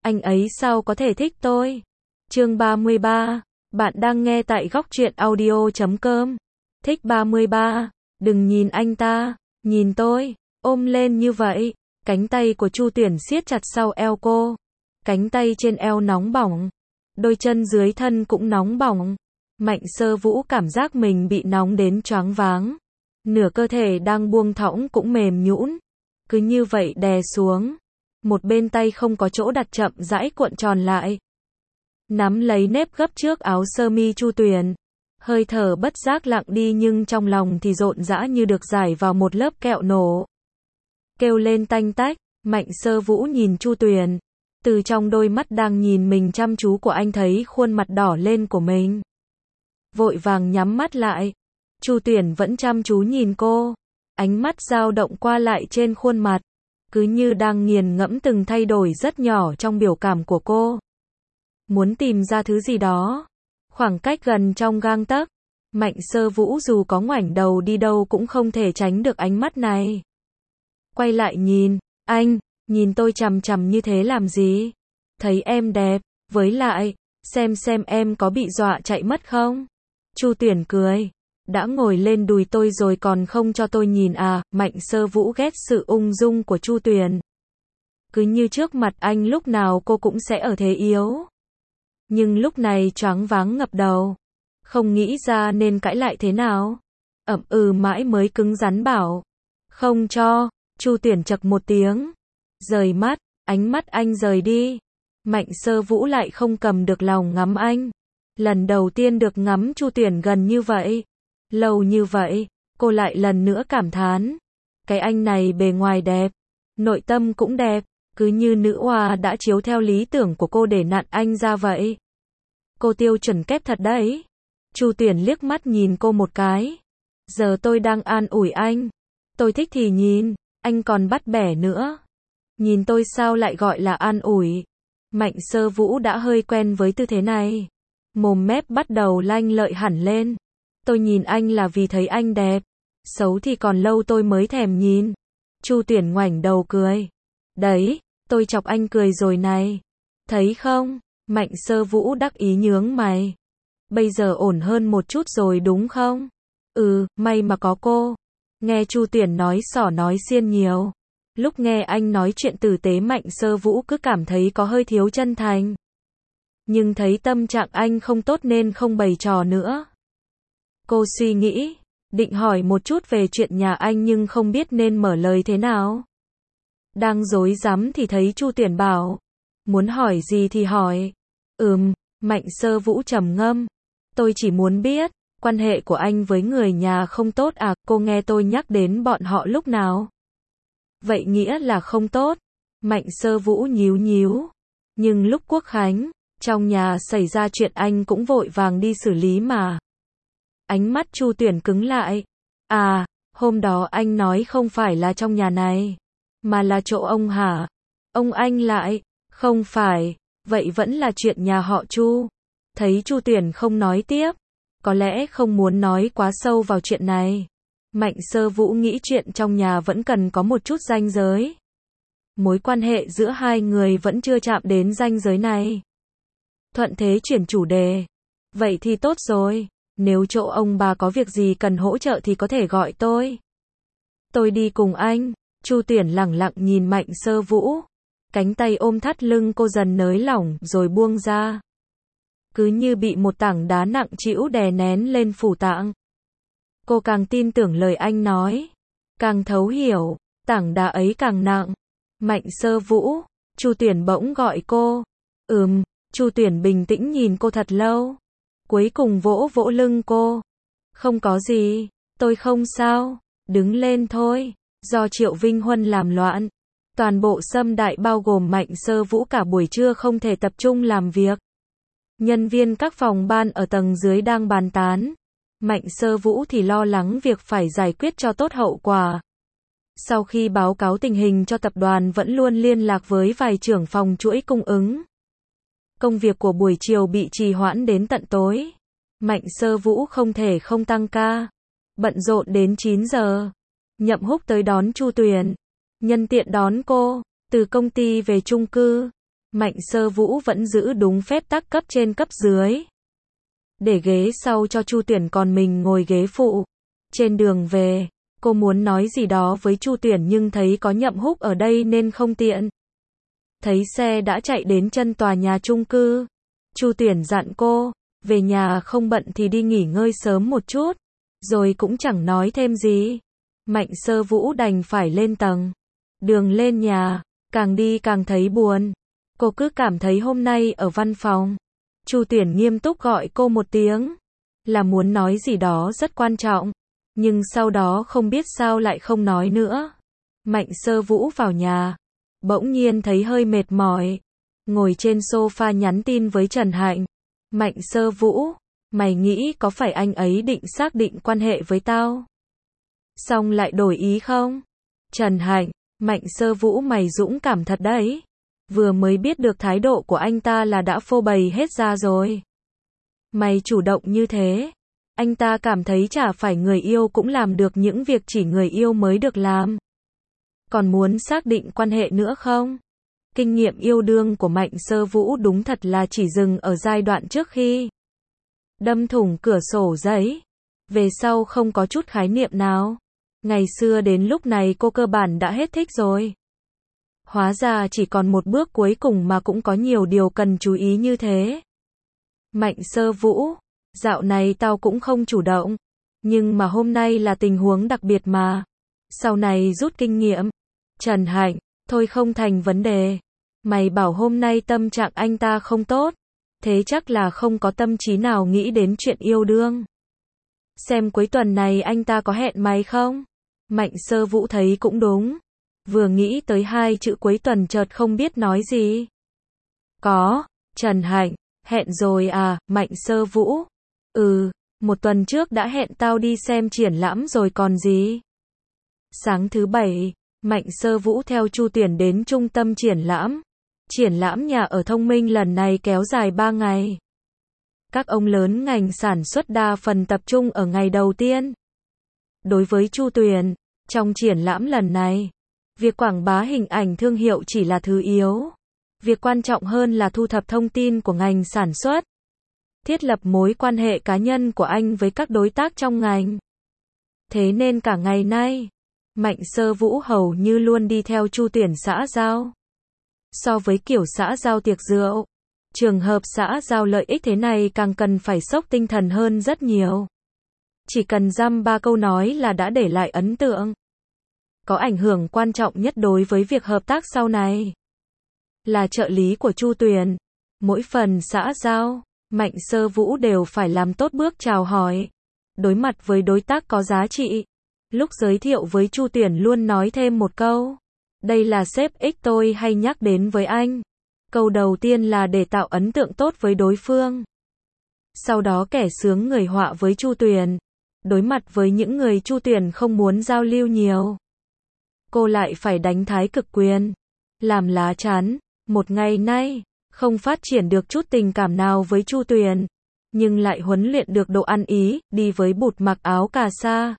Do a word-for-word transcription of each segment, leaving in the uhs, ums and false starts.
Anh ấy sao có thể thích tôi? Chương ba mươi ba. Bạn đang nghe tại góc truyện audio chấm com. Thích ba mươi ba. Đừng nhìn anh ta, nhìn tôi. Ôm lên như vậy. Cánh tay của Chu Tuyển siết chặt sau eo cô. Cánh tay trên eo nóng bỏng. Đôi chân dưới thân cũng nóng bỏng. Mạnh Sơ Vũ cảm giác mình bị nóng đến choáng váng. Nửa cơ thể đang buông thõng cũng mềm nhũn. Cứ như vậy đè xuống. Một bên tay không có chỗ đặt chậm rãi cuộn tròn lại. Nắm lấy nếp gấp trước áo sơ mi Chu Tuyển. Hơi thở bất giác lặng đi nhưng trong lòng thì rộn rã như được rải vào một lớp kẹo nổ. Kêu lên tanh tách, Mạnh Sơ Vũ nhìn Chu Tuyển. Từ trong đôi mắt đang nhìn mình chăm chú của anh thấy khuôn mặt đỏ lên của mình. Vội vàng nhắm mắt lại. Chu Tuyển vẫn chăm chú nhìn cô. Ánh mắt dao động qua lại trên khuôn mặt. Cứ như đang nghiền ngẫm từng thay đổi rất nhỏ trong biểu cảm của cô. Muốn tìm ra thứ gì đó. Khoảng cách gần trong gang tấc. Mạnh Sơ Vũ dù có ngoảnh đầu đi đâu cũng không thể tránh được ánh mắt này. Quay lại nhìn. Anh, nhìn tôi chằm chằm như thế làm gì? Thấy em đẹp. Với lại, xem xem em có bị dọa chạy mất không? Chu Tuyển cười. Đã ngồi lên đùi tôi rồi còn không cho tôi nhìn à? Mạnh Sơ Vũ ghét sự ung dung của Chu Tuyển. Cứ như trước mặt anh lúc nào cô cũng sẽ ở thế yếu. Nhưng lúc này choáng váng ngập đầu. Không nghĩ ra nên cãi lại thế nào. Ậm ừ mãi mới cứng rắn bảo. Không cho. Chu Tuyển chậc một tiếng. Rời mắt. Ánh mắt anh rời đi. Mạnh Sơ Vũ lại không cầm được lòng ngắm anh. Lần đầu tiên được ngắm Chu Tuyển gần như vậy. Lâu như vậy, cô lại lần nữa cảm thán. Cái anh này bề ngoài đẹp, nội tâm cũng đẹp, cứ như nữ oa đã chiếu theo lý tưởng của cô để nặn anh ra vậy. Cô tiêu chuẩn kép thật đấy. Chu Tuyển liếc mắt nhìn cô một cái. Giờ tôi đang an ủi anh. Tôi thích thì nhìn, anh còn bắt bẻ nữa. Nhìn tôi sao lại gọi là an ủi. Mạnh Sơ Vũ đã hơi quen với tư thế này. Mồm mép bắt đầu lanh lợi hẳn lên. Tôi nhìn anh là vì thấy anh đẹp. Xấu thì còn lâu tôi mới thèm nhìn. Chu Tuyển ngoảnh đầu cười. Đấy, tôi chọc anh cười rồi này. Thấy không? Mạnh Sơ Vũ đắc ý nhướng mày. Bây giờ ổn hơn một chút rồi đúng không? Ừ, may mà có cô. Nghe Chu Tuyển nói xỏ nói xiên nhiều. Lúc nghe anh nói chuyện tử tế Mạnh Sơ Vũ cứ cảm thấy có hơi thiếu chân thành. Nhưng thấy tâm trạng anh không tốt nên không bày trò nữa. Cô suy nghĩ, định hỏi một chút về chuyện nhà anh nhưng không biết nên mở lời thế nào. Đang rối rắm thì thấy Chu Tuyển bảo, muốn hỏi gì thì hỏi. Ừm, Mạnh Sơ Vũ trầm ngâm. Tôi chỉ muốn biết, quan hệ của anh với người nhà không tốt à? Cô nghe tôi nhắc đến bọn họ lúc nào? Vậy nghĩa là không tốt. Mạnh Sơ Vũ nhíu nhíu. Nhưng lúc Quốc Khánh, trong nhà xảy ra chuyện anh cũng vội vàng đi xử lý mà. Ánh mắt Chu Tuyển cứng lại. À, hôm đó anh nói không phải là trong nhà này, mà là chỗ ông hả? Ông anh lại, không phải, vậy vẫn là chuyện nhà họ Chu. Thấy Chu Tuyển không nói tiếp, có lẽ không muốn nói quá sâu vào chuyện này. Mạnh Sơ Vũ nghĩ chuyện trong nhà vẫn cần có một chút ranh giới. Mối quan hệ giữa hai người vẫn chưa chạm đến ranh giới này. Thuận thế chuyển chủ đề. Vậy thì tốt rồi. Nếu chỗ ông bà có việc gì cần hỗ trợ thì có thể gọi tôi. Tôi đi cùng anh. Chu Tuyển lẳng lặng nhìn Mạnh Sơ Vũ. Cánh tay ôm thắt lưng cô dần nới lỏng rồi buông ra. Cứ như bị một tảng đá nặng trĩu đè nén lên phủ tạng. Cô càng tin tưởng lời anh nói. Càng thấu hiểu. Tảng đá ấy càng nặng. Mạnh Sơ Vũ. Chu Tuyển bỗng gọi cô. Ừm. Chu Tuyển bình tĩnh nhìn cô thật lâu. Cuối cùng vỗ vỗ lưng cô. Không có gì, tôi không sao, đứng lên thôi. Do Triệu Vinh Huân làm loạn, toàn bộ Sâm Đại bao gồm Mạnh Sơ Vũ cả buổi trưa không thể tập trung làm việc. Nhân viên các phòng ban ở tầng dưới đang bàn tán. Mạnh Sơ Vũ thì lo lắng việc phải giải quyết cho tốt hậu quả. Sau khi báo cáo tình hình cho tập đoàn vẫn luôn liên lạc với vài trưởng phòng chuỗi cung ứng. Công việc của buổi chiều bị trì hoãn đến tận tối. Mạnh Sơ Vũ không thể không tăng ca. Bận rộn đến chín giờ. Nhậm Húc tới đón Chu Tuyển. Nhân tiện đón cô. Từ công ty về chung cư. Mạnh Sơ Vũ vẫn giữ đúng phép tắc cấp trên cấp dưới. Để ghế sau cho Chu Tuyển còn mình ngồi ghế phụ. Trên đường về, cô muốn nói gì đó với Chu Tuyển nhưng thấy có Nhậm Húc ở đây nên không tiện. Thấy xe đã chạy đến chân tòa nhà chung cư. Chu Tuyển dặn cô, về nhà không bận thì đi nghỉ ngơi sớm một chút. Rồi cũng chẳng nói thêm gì. Mạnh Sơ Vũ đành phải lên tầng. Đường lên nhà, càng đi càng thấy buồn. Cô cứ cảm thấy hôm nay ở văn phòng. Chu Tuyển nghiêm túc gọi cô một tiếng. Là muốn nói gì đó rất quan trọng. Nhưng sau đó không biết sao lại không nói nữa. Mạnh Sơ Vũ vào nhà. Bỗng nhiên thấy hơi mệt mỏi. Ngồi trên sofa nhắn tin với Trần Hạnh. Mạnh Sơ Vũ, mày nghĩ có phải anh ấy định xác định quan hệ với tao? Xong lại đổi ý không? Trần Hạnh, Mạnh Sơ Vũ mày dũng cảm thật đấy. Vừa mới biết được thái độ của anh ta là đã phô bày hết ra rồi. Mày chủ động như thế. Anh ta cảm thấy chả phải người yêu cũng làm được những việc chỉ người yêu mới được làm. Còn muốn xác định quan hệ nữa không? Kinh nghiệm yêu đương của Mạnh Sơ Vũ đúng thật là chỉ dừng ở giai đoạn trước khi đâm thủng cửa sổ giấy. Về sau không có chút khái niệm nào. Ngày xưa đến lúc này cô cơ bản đã hết thích rồi. Hóa ra chỉ còn một bước cuối cùng mà cũng có nhiều điều cần chú ý như thế. Mạnh Sơ Vũ, dạo này tao cũng không chủ động. Nhưng mà hôm nay là tình huống đặc biệt mà. Sau này rút kinh nghiệm. Trần Hạnh, thôi không thành vấn đề. Mày bảo hôm nay tâm trạng anh ta không tốt. Thế chắc là không có tâm trí nào nghĩ đến chuyện yêu đương. Xem cuối tuần này anh ta có hẹn mày không? Mạnh Sơ Vũ thấy cũng đúng. Vừa nghĩ tới hai chữ cuối tuần chợt không biết nói gì. Có, Trần Hạnh, hẹn rồi à, Mạnh Sơ Vũ. Ừ, một tuần trước đã hẹn tao đi xem triển lãm rồi còn gì. Sáng thứ bảy, Mạnh Sơ Vũ theo Chu Tuyển đến trung tâm triển lãm. Triển lãm nhà ở thông minh lần này kéo dài ba ngày. Các ông lớn ngành sản xuất đa phần tập trung ở ngày đầu tiên. Đối với Chu Tuyển, trong triển lãm lần này, việc quảng bá hình ảnh thương hiệu chỉ là thứ yếu. Việc quan trọng hơn là thu thập thông tin của ngành sản xuất. Thiết lập mối quan hệ cá nhân của anh với các đối tác trong ngành. Thế nên cả ngày nay, Mạnh Sơ Vũ hầu như luôn đi theo Chu Tuyển xã giao. So với kiểu xã giao tiệc rượu, trường hợp xã giao lợi ích thế này càng cần phải sốc tinh thần hơn rất nhiều. Chỉ cần dăm ba câu nói là đã để lại ấn tượng. Có ảnh hưởng quan trọng nhất đối với việc hợp tác sau này. Là trợ lý của Chu Tuyển. Mỗi phần xã giao, Mạnh Sơ Vũ đều phải làm tốt bước chào hỏi. Đối mặt với đối tác có giá trị. Lúc giới thiệu với Chu Tuyển luôn nói thêm một câu. Đây là sếp X tôi hay nhắc đến với anh. Câu đầu tiên là để tạo ấn tượng tốt với đối phương. Sau đó kẻ sướng người họa với Chu Tuyển. Đối mặt với những người Chu Tuyển không muốn giao lưu nhiều. Cô lại phải đánh thái cực quyền. Làm lá chắn. Một ngày nay, không phát triển được chút tình cảm nào với Chu Tuyển. Nhưng lại huấn luyện được độ ăn ý, đi với bụt mặc áo cà sa.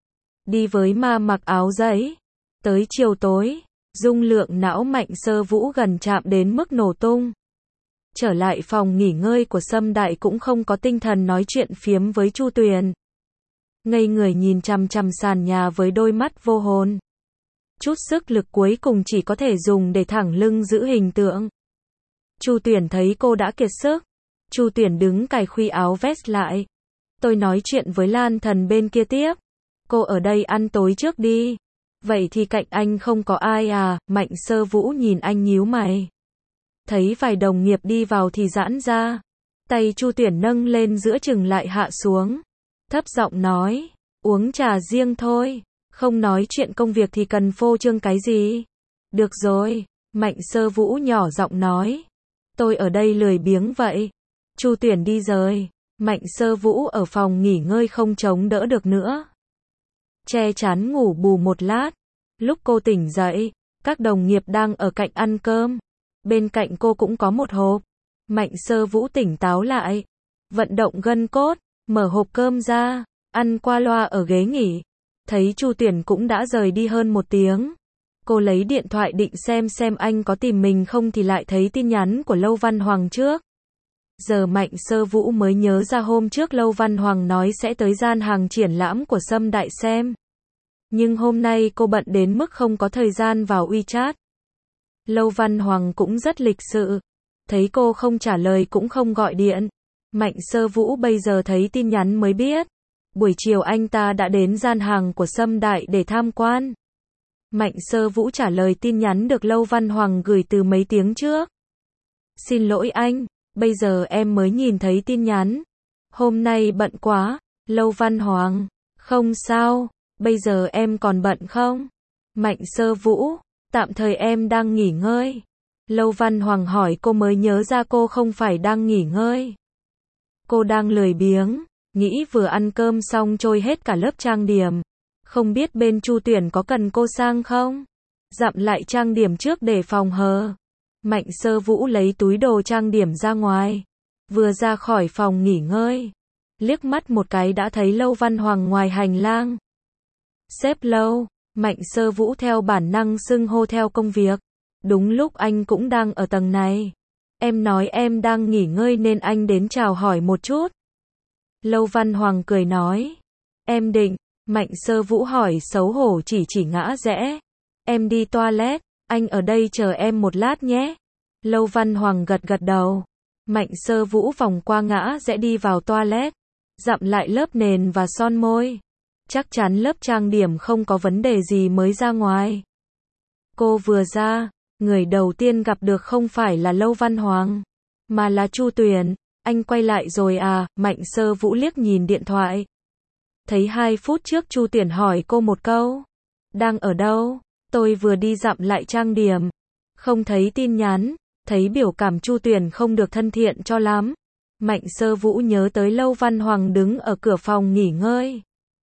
Đi với ma mặc áo giấy. Tới chiều tối, dung lượng não Mạnh Sơ Vũ gần chạm đến mức nổ tung. Trở lại phòng nghỉ ngơi của Sâm Đại cũng không có tinh thần nói chuyện phiếm với Chu Tuyển. Ngây người nhìn chằm chằm sàn nhà với đôi mắt vô hồn. Chút sức lực cuối cùng chỉ có thể dùng để thẳng lưng giữ hình tượng. Chu Tuyển thấy cô đã kiệt sức. Chu Tuyển đứng cài khuy áo vest lại. Tôi nói chuyện với Lan Thần bên kia tiếp. Cô ở đây ăn tối trước đi. Vậy thì cạnh anh không có ai à? Mạnh Sơ Vũ nhìn anh nhíu mày. Thấy vài đồng nghiệp đi vào thì giãn ra. Tay Chu Tuyển nâng lên giữa chừng lại hạ xuống. Thấp giọng nói. Uống trà riêng thôi. Không nói chuyện công việc thì cần phô trương cái gì? Được rồi. Mạnh Sơ Vũ nhỏ giọng nói. Tôi ở đây lười biếng vậy. Chu Tuyển đi rồi. Mạnh Sơ Vũ ở phòng nghỉ ngơi không chống đỡ được nữa. Che chắn ngủ bù một lát. Lúc cô tỉnh dậy, các đồng nghiệp đang ở cạnh ăn cơm. Bên cạnh cô cũng có một hộp. Mạnh Sơ Vũ tỉnh táo lại. Vận động gân cốt, mở hộp cơm ra, ăn qua loa ở ghế nghỉ. Thấy Chu Tuyển cũng đã rời đi hơn một tiếng. Cô lấy điện thoại định xem xem anh có tìm mình không thì lại thấy tin nhắn của Lâu Văn Hoàng trước. Giờ Mạnh Sơ Vũ mới nhớ ra hôm trước Lâu Văn Hoàng nói sẽ tới gian hàng triển lãm của Sâm Đại xem. Nhưng hôm nay cô bận đến mức không có thời gian vào WeChat. Lâu Văn Hoàng cũng rất lịch sự. Thấy cô không trả lời cũng không gọi điện. Mạnh Sơ Vũ bây giờ thấy tin nhắn mới biết. Buổi chiều anh ta đã đến gian hàng của Sâm Đại để tham quan. Mạnh Sơ Vũ trả lời tin nhắn được Lâu Văn Hoàng gửi từ mấy tiếng trước. Xin lỗi anh, bây giờ em mới nhìn thấy tin nhắn. Hôm nay bận quá. Lâu Văn Hoàng, không sao, bây giờ em còn bận không? Mạnh Sơ Vũ, tạm thời em đang nghỉ ngơi. Lâu Văn Hoàng hỏi cô mới nhớ ra cô không phải đang nghỉ ngơi. Cô đang lười biếng, nghĩ vừa ăn cơm xong trôi hết cả lớp trang điểm. Không biết bên Chu Tuyển có cần cô sang không? Dặm lại trang điểm trước để phòng hờ. Mạnh Sơ Vũ lấy túi đồ trang điểm ra ngoài. Vừa ra khỏi phòng nghỉ ngơi. Liếc mắt một cái đã thấy Lâu Văn Hoàng ngoài hành lang. Sếp Lâu, Mạnh Sơ Vũ theo bản năng xưng hô theo công việc. Đúng lúc anh cũng đang ở tầng này. Em nói em đang nghỉ ngơi nên anh đến chào hỏi một chút. Lâu Văn Hoàng cười nói. Em định. Mạnh Sơ Vũ hỏi xấu hổ chỉ chỉ ngã rẽ. Em đi toilet, anh ở đây chờ em một lát nhé. Lâu Văn Hoàng gật gật đầu. Mạnh Sơ Vũ vòng qua ngã rẽ đi vào toilet. Dặm lại lớp nền và son môi. Chắc chắn lớp trang điểm không có vấn đề gì mới ra ngoài. Cô vừa ra, người đầu tiên gặp được không phải là Lâu Văn Hoàng, mà là Chu Tuyển. Anh quay lại rồi à? Mạnh Sơ Vũ liếc nhìn điện thoại. Thấy hai phút trước Chu Tuyển hỏi cô một câu. Đang ở đâu? Tôi vừa đi dặm lại trang điểm. Không thấy tin nhắn. Thấy biểu cảm Chu Tuyển không được thân thiện cho lắm. Mạnh Sơ Vũ nhớ tới Lâu Văn Hoàng đứng ở cửa phòng nghỉ ngơi.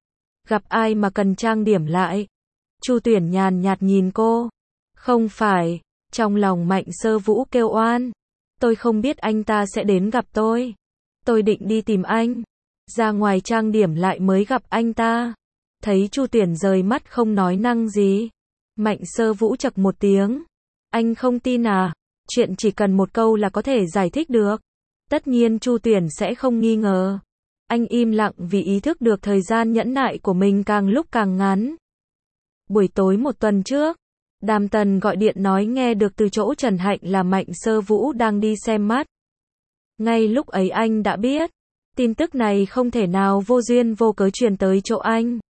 Gặp ai mà cần trang điểm lại? Chu Tuyển nhàn nhạt nhìn cô. Không phải. Trong lòng Mạnh Sơ Vũ kêu oan. Tôi không biết anh ta sẽ đến gặp tôi. Tôi định đi tìm anh. Ra ngoài trang điểm lại mới gặp anh ta. Thấy Chu Tuyển rời mắt không nói năng gì. Mạnh Sơ Vũ chậc một tiếng. Anh không tin à? Chuyện chỉ cần một câu là có thể giải thích được. Tất nhiên Chu Tuyển sẽ không nghi ngờ. Anh im lặng vì ý thức được thời gian nhẫn nại của mình càng lúc càng ngắn. Buổi tối một tuần trước, Đàm Tần gọi điện nói nghe được từ chỗ Trần Hạnh là Mạnh Sơ Vũ đang đi xem mắt. Ngay lúc ấy anh đã biết. Tin tức này không thể nào vô duyên vô cớ truyền tới chỗ anh.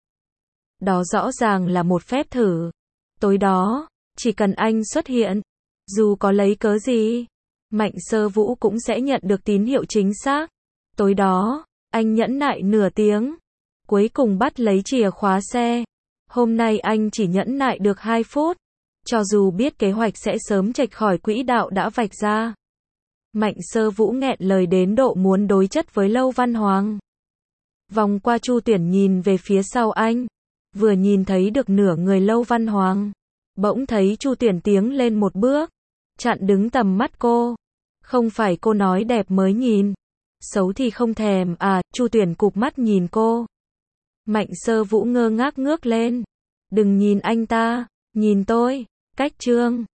Đó rõ ràng là một phép thử. Tối đó, chỉ cần anh xuất hiện, dù có lấy cớ gì, Mạnh Sơ Vũ cũng sẽ nhận được tín hiệu chính xác. Tối đó, anh nhẫn nại nửa tiếng, cuối cùng bắt lấy chìa khóa xe. Hôm nay anh chỉ nhẫn nại được hai phút, cho dù biết kế hoạch sẽ sớm chệch khỏi quỹ đạo đã vạch ra. Mạnh Sơ Vũ nghẹn lời đến độ muốn đối chất với Lâu Văn Hoàng. Vòng qua Chu Tuyển nhìn về phía sau anh, vừa nhìn thấy được nửa người Lâu Văn Hoàng, bỗng thấy Chu Tuyển tiến lên một bước, chặn đứng tầm mắt cô. Không phải cô nói đẹp mới nhìn, xấu thì không thèm à? Chu Tuyển cụp mắt nhìn cô. Mạnh Sơ Vũ ngơ ngác ngước lên. Đừng nhìn anh ta, nhìn tôi. Cách chương